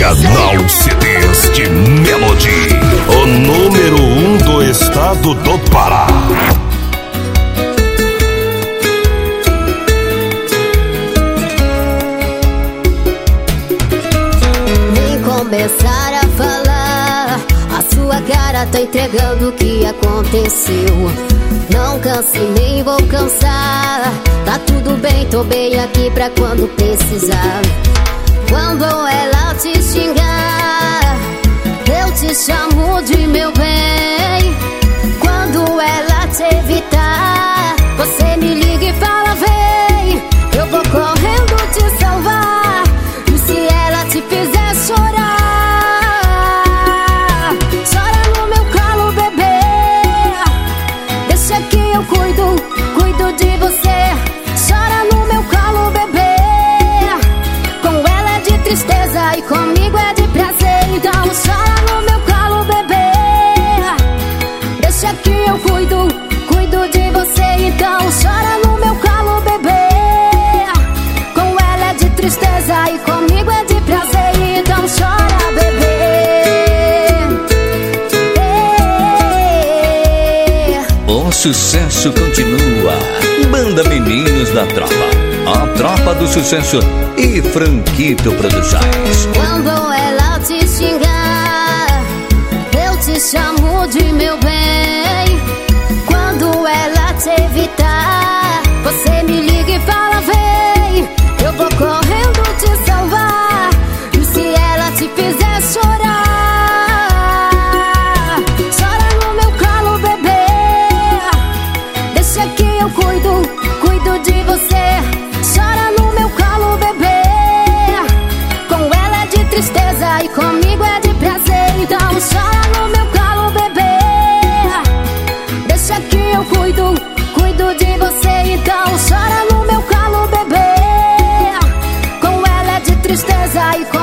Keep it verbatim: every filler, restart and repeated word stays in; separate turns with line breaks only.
Canal C Ds de Melody, o número um do estado do Pará.
Nem começar a falar, a sua cara tá entregando o que aconteceu. Não canse nem vou cansar, tá tudo bem, tô bem aqui pra quando precisar. Quando ela te xingar, eu te chamo de meu bem. Quando ela te evitar, você me liga e fala vem. Eu vou correndo te salvar. E se ela te fizer chorar, chora no meu colo, bebê. Deixa que eu cuido, cuido de você. Chora no meu colo, bebê. Tristeza e comigo é de prazer. Então chora no meu colo, bebê. Deixa que eu cuido, cuido de você. Então chora no meu colo, bebê. Com ela é de tristeza e comigo é de prazer. Então chora, bebê.
O sucesso continua. Banda Meninos da Tropa, a tropa do sucesso e Franquito Produções.
Quando ela te xingar, eu te chamo de meu bem. Quando ela te evitar, você me liga e fala vem. Eu vou correndo te salvar. E se ela te fizer chorar, chora no meu colo, bebê. Deixa que eu cuido, cuido de você. Chora no meu colo, bebê. Com ela é de tristeza e comigo é de prazer. Então chora no meu colo, bebê. Deixa que eu cuido, cuido de você. Então chora no meu colo, bebê. Com ela é de tristeza e